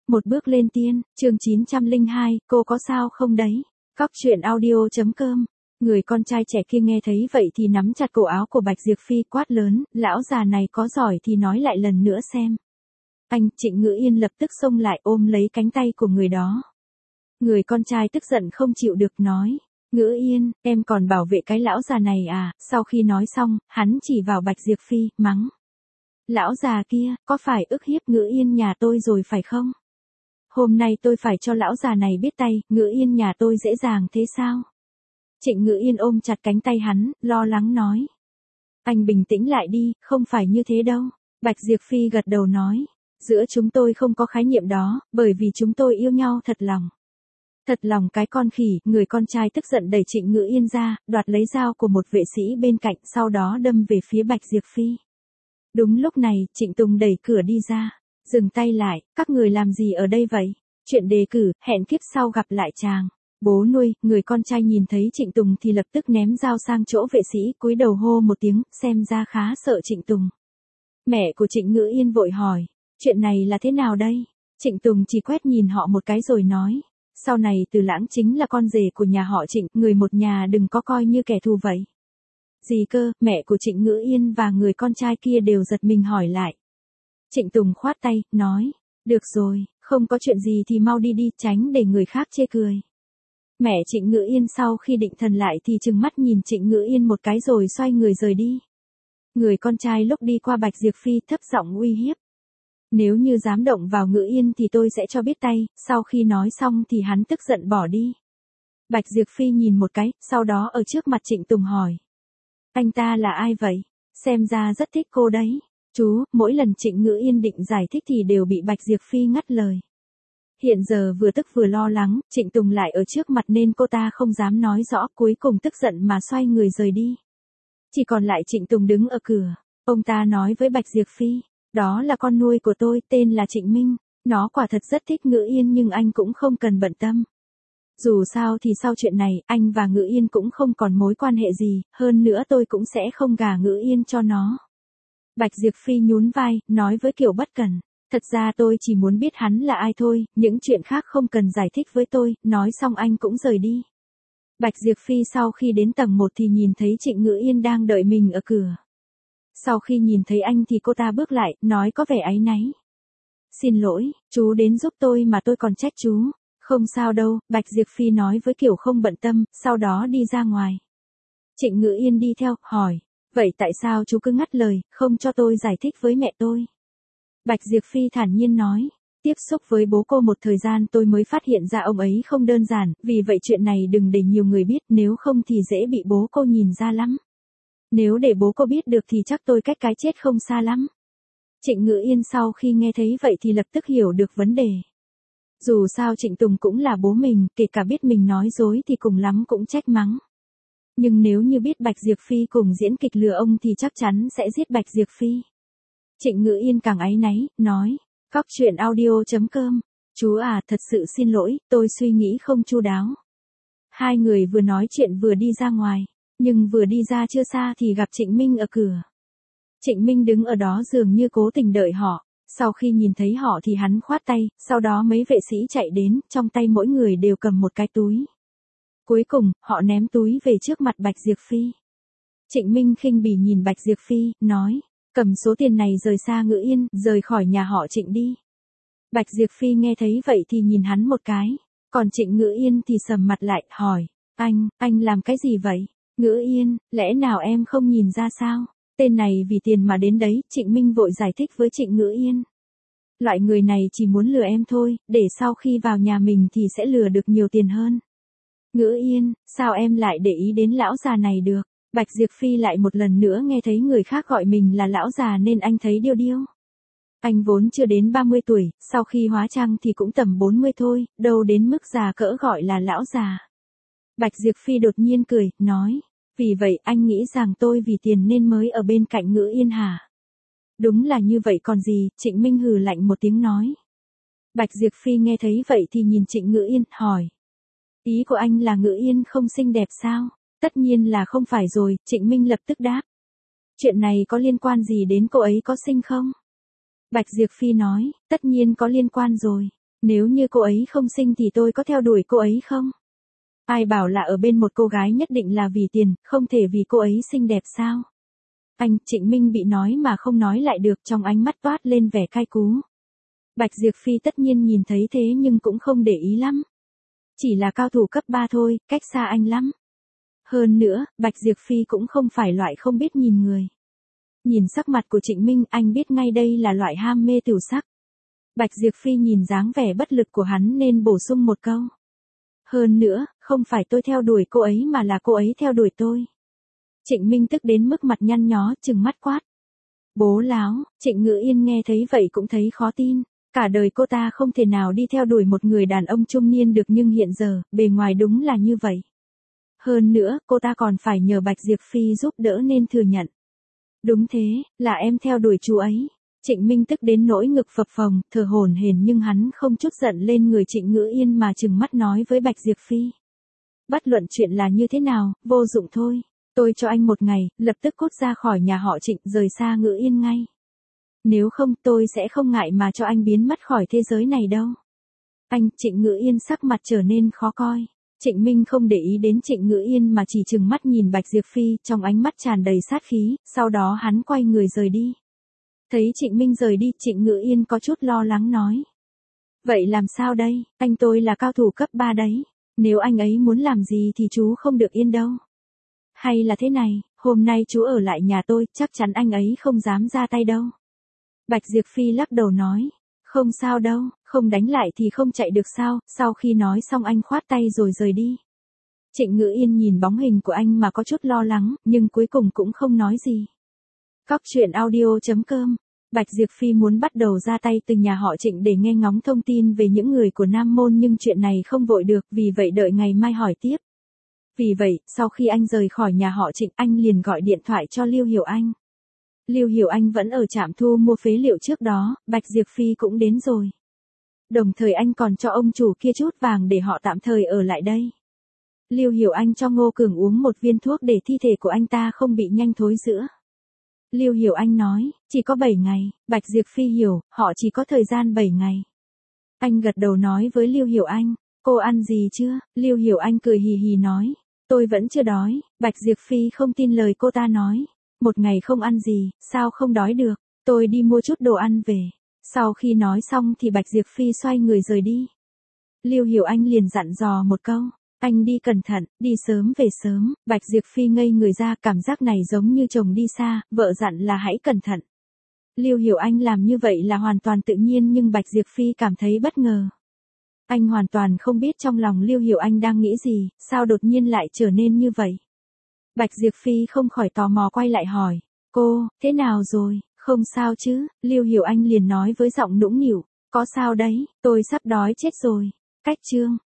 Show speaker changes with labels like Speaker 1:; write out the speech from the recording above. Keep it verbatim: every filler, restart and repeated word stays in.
Speaker 1: Một bước lên tiên, chương chín trăm lẻ hai, cô có sao không đấy? Cóc truyện audio.com. Người con trai trẻ kia nghe thấy vậy thì nắm chặt cổ áo của Bạch Diệp Phi quát lớn, lão già này có giỏi thì nói lại lần nữa xem. Anh, Trịnh Ngữ Yên lập tức xông lại ôm lấy cánh tay của người đó. Người con trai tức giận không chịu được nói, Ngữ Yên, em còn bảo vệ cái lão già này à? Sau khi nói xong, hắn chỉ vào Bạch Diệp Phi, mắng. Lão già kia, có phải ức hiếp Ngữ Yên nhà tôi rồi phải không? Hôm nay tôi phải cho lão già này biết tay, Ngữ Yên nhà tôi dễ dàng thế sao? Trịnh Ngữ Yên ôm chặt cánh tay hắn, lo lắng nói. Anh bình tĩnh lại đi, không phải như thế đâu. Bạch Diệp Phi gật đầu nói. Giữa chúng tôi không có khái niệm đó, bởi vì chúng tôi yêu nhau thật lòng. Thật lòng cái con khỉ, người con trai tức giận đẩy Trịnh Ngữ Yên ra, đoạt lấy dao của một vệ sĩ bên cạnh, sau đó đâm về phía Bạch Diệp Phi. Đúng lúc này, Trịnh Tùng đẩy cửa đi ra. Dừng tay lại, các người làm gì ở đây vậy? Chuyện đề cử, hẹn kiếp sau gặp lại chàng. Bố nuôi, người con trai nhìn thấy Trịnh Tùng thì lập tức ném dao sang chỗ vệ sĩ, cúi đầu hô một tiếng, xem ra khá sợ Trịnh Tùng. Mẹ của Trịnh Ngữ Yên vội hỏi, chuyện này là thế nào đây? Trịnh Tùng chỉ quét nhìn họ một cái rồi nói, sau này Từ Lãng chính là con rể của nhà họ Trịnh, người một nhà đừng có coi như kẻ thù vậy. Gì cơ? Mẹ của Trịnh Ngữ Yên và người con trai kia đều giật mình hỏi lại. Trịnh Tùng khoát tay, nói, được rồi, không có chuyện gì thì mau đi đi, tránh để người khác chê cười. Mẹ Trịnh Ngữ Yên sau khi định thần lại thì trừng mắt nhìn Trịnh Ngữ Yên một cái rồi xoay người rời đi. Người con trai lúc đi qua Bạch Diệp Phi thấp giọng uy hiếp. Nếu như dám động vào Ngữ Yên thì tôi sẽ cho biết tay, sau khi nói xong thì hắn tức giận bỏ đi. Bạch Diệp Phi nhìn một cái, sau đó ở trước mặt Trịnh Tùng hỏi. Anh ta là ai vậy? Xem ra rất thích cô đấy. Chú, mỗi lần Trịnh Ngữ Yên định giải thích thì đều bị Bạch Diệp Phi ngắt lời. Hiện giờ vừa tức vừa lo lắng, Trịnh Tùng lại ở trước mặt nên cô ta không dám nói rõ, cuối cùng tức giận mà xoay người rời đi. Chỉ còn lại Trịnh Tùng đứng ở cửa. Ông ta nói với Bạch Diệp Phi, đó là con nuôi của tôi, tên là Trịnh Minh. Nó quả thật rất thích Ngữ Yên nhưng anh cũng không cần bận tâm. Dù sao thì sau chuyện này, anh và Ngữ Yên cũng không còn mối quan hệ gì, hơn nữa tôi cũng sẽ không gả Ngữ Yên cho nó. Bạch Diệp Phi nhún vai, nói với kiểu bất cần. Thật ra tôi chỉ muốn biết hắn là ai thôi, những chuyện khác không cần giải thích với tôi, nói xong anh cũng rời đi. Bạch Diệp Phi sau khi đến tầng một thì nhìn thấy Trịnh Ngữ Yên đang đợi mình ở cửa. Sau khi nhìn thấy anh thì cô ta bước lại, nói có vẻ áy náy. Xin lỗi, chú đến giúp tôi mà tôi còn trách chú. Không sao đâu, Bạch Diệp Phi nói với kiểu không bận tâm, sau đó đi ra ngoài. Trịnh Ngữ Yên đi theo, hỏi. Vậy tại sao chú cứ ngắt lời, không cho tôi giải thích với mẹ tôi? Bạch Diệp Phi thản nhiên nói, tiếp xúc với bố cô một thời gian tôi mới phát hiện ra ông ấy không đơn giản, vì vậy chuyện này đừng để nhiều người biết, nếu không thì dễ bị bố cô nhìn ra lắm. Nếu để bố cô biết được thì chắc tôi cách cái chết không xa lắm. Trịnh Ngữ Yên sau khi nghe thấy vậy thì lập tức hiểu được vấn đề. Dù sao Trịnh Tùng cũng là bố mình, kể cả biết mình nói dối thì cùng lắm cũng trách mắng. Nhưng nếu như biết Bạch Diệp Phi cùng diễn kịch lừa ông thì chắc chắn sẽ giết Bạch Diệp Phi. Trịnh Ngữ Yên càng áy náy, nói, cóc truyện audio.com, chú à, thật sự xin lỗi, tôi suy nghĩ không chu đáo. Hai người vừa nói chuyện vừa đi ra ngoài, nhưng vừa đi ra chưa xa thì gặp Trịnh Minh ở cửa. Trịnh Minh đứng ở đó dường như cố tình đợi họ, sau khi nhìn thấy họ thì hắn khoát tay, sau đó mấy vệ sĩ chạy đến, trong tay mỗi người đều cầm một cái túi. Cuối cùng, họ ném túi về trước mặt Bạch Diệp Phi. Trịnh Minh khinh bỉ nhìn Bạch Diệp Phi, nói, cầm số tiền này rời xa Ngữ Yên, rời khỏi nhà họ Trịnh đi. Bạch Diệp Phi nghe thấy vậy thì nhìn hắn một cái, còn Trịnh Ngữ Yên thì sầm mặt lại, hỏi, anh, anh làm cái gì vậy? Ngữ Yên, lẽ nào em không nhìn ra sao? Tên này vì tiền mà đến đấy, Trịnh Minh vội giải thích với Trịnh Ngữ Yên. Loại người này chỉ muốn lừa em thôi, để sau khi vào nhà mình thì sẽ lừa được nhiều tiền hơn. Ngữ Yên, sao em lại để ý đến lão già này được? Bạch Diệp Phi lại một lần nữa nghe thấy người khác gọi mình là lão già nên anh thấy điêu điêu. Anh vốn chưa đến ba mươi tuổi, sau khi hóa trang thì cũng tầm bốn mươi thôi, đâu đến mức già cỡ gọi là lão già. Bạch Diệp Phi đột nhiên cười, nói, vì vậy anh nghĩ rằng tôi vì tiền nên mới ở bên cạnh Ngữ Yên hả? Đúng là như vậy còn gì, Trịnh Minh hừ lạnh một tiếng nói. Bạch Diệp Phi nghe thấy vậy thì nhìn Trịnh Ngữ Yên, hỏi. Ý của anh là Ngữ Yên không xinh đẹp sao? Tất nhiên là không phải rồi, Trịnh Minh lập tức đáp. Chuyện này có liên quan gì đến cô ấy có xinh không? Bạch Diệp Phi nói, tất nhiên có liên quan rồi. Nếu như cô ấy không xinh thì tôi có theo đuổi cô ấy không? Ai bảo là ở bên một cô gái nhất định là vì tiền, không thể vì cô ấy xinh đẹp sao? Anh, Trịnh Minh bị nói mà không nói lại được, trong ánh mắt toát lên vẻ cay cú. Bạch Diệp Phi tất nhiên nhìn thấy thế nhưng cũng không để ý lắm. Chỉ là cao thủ cấp ba thôi, cách xa anh lắm. Hơn nữa, Bạch Diệp Phi cũng không phải loại không biết nhìn người. Nhìn sắc mặt của Trịnh Minh, anh biết ngay đây là loại ham mê tửu sắc. Bạch Diệp Phi nhìn dáng vẻ bất lực của hắn nên bổ sung một câu. Hơn nữa, không phải tôi theo đuổi cô ấy mà là cô ấy theo đuổi tôi. Trịnh Minh tức đến mức mặt nhăn nhó, trừng mắt quát. Bố láo, Trịnh Ngữ Yên nghe thấy vậy cũng thấy khó tin. Cả đời cô ta không thể nào đi theo đuổi một người đàn ông trung niên được nhưng hiện giờ, bề ngoài đúng là như vậy. Hơn nữa, cô ta còn phải nhờ Bạch Diệp Phi giúp đỡ nên thừa nhận. Đúng thế, là em theo đuổi chú ấy. Trịnh Minh tức đến nỗi ngực phập phồng, thở hổn hển nhưng hắn không chút giận lên người Trịnh Ngữ Yên mà trừng mắt nói với Bạch Diệp Phi. Bất luận chuyện là như thế nào, vô dụng thôi. Tôi cho anh một ngày, lập tức cút ra khỏi nhà họ Trịnh, rời xa Ngữ Yên ngay. Nếu không, tôi sẽ không ngại mà cho anh biến mất khỏi thế giới này đâu. Anh, Trịnh Ngữ Yên sắc mặt trở nên khó coi. Trịnh Minh không để ý đến Trịnh Ngữ Yên mà chỉ trừng mắt nhìn Bạch Diệp Phi, trong ánh mắt tràn đầy sát khí, sau đó hắn quay người rời đi. Thấy Trịnh Minh rời đi, Trịnh Ngữ Yên có chút lo lắng nói. Vậy làm sao đây, anh tôi là cao thủ cấp ba đấy, nếu anh ấy muốn làm gì thì chú không được yên đâu. Hay là thế này, hôm nay chú ở lại nhà tôi, chắc chắn anh ấy không dám ra tay đâu. Bạch Diệp Phi lắc đầu nói. Không sao đâu, không đánh lại thì không chạy được sao, sau khi nói xong anh khoát tay rồi rời đi. Trịnh Ngữ Yên nhìn bóng hình của anh mà có chút lo lắng, nhưng cuối cùng cũng không nói gì. Cóc truyện audio chấm com. Bạch Diệp Phi muốn bắt đầu ra tay từ nhà họ Trịnh để nghe ngóng thông tin về những người của Nam Môn nhưng chuyện này không vội được, vì vậy đợi ngày mai hỏi tiếp. Vì vậy, sau khi anh rời khỏi nhà họ Trịnh, anh liền gọi điện thoại cho Lưu Hiểu Anh. Lưu Hiểu Anh vẫn ở trạm thu mua phế liệu trước đó, Bạch Diệp Phi cũng đến rồi. Đồng thời anh còn cho ông chủ kia chút vàng để họ tạm thời ở lại đây. Lưu Hiểu Anh cho Ngô Cường uống một viên thuốc để thi thể của anh ta không bị nhanh thối rữa. Lưu Hiểu Anh nói, chỉ có bảy ngày, Bạch Diệp Phi hiểu, họ chỉ có thời gian bảy ngày. Anh gật đầu nói với Lưu Hiểu Anh, cô ăn gì chưa? Lưu Hiểu Anh cười hì hì nói, tôi vẫn chưa đói. Bạch Diệp Phi không tin lời cô ta nói. Một ngày không ăn gì, sao không đói được, tôi đi mua chút đồ ăn về. Sau khi nói xong thì Bạch Diệp Phi xoay người rời đi. Lưu Hiểu Anh liền dặn dò một câu, anh đi cẩn thận, đi sớm về sớm. Bạch Diệp Phi ngây người ra, cảm giác này giống như chồng đi xa, vợ dặn là hãy cẩn thận. Lưu Hiểu Anh làm như vậy là hoàn toàn tự nhiên nhưng Bạch Diệp Phi cảm thấy bất ngờ. Anh hoàn toàn không biết trong lòng Lưu Hiểu Anh đang nghĩ gì, sao đột nhiên lại trở nên như vậy. Bạch Diệp Phi không khỏi tò mò quay lại hỏi, cô, thế nào rồi, không sao chứ? Lưu Hiểu Anh liền nói với giọng nũng nịu, có sao đấy, tôi sắp đói chết rồi. Cách chương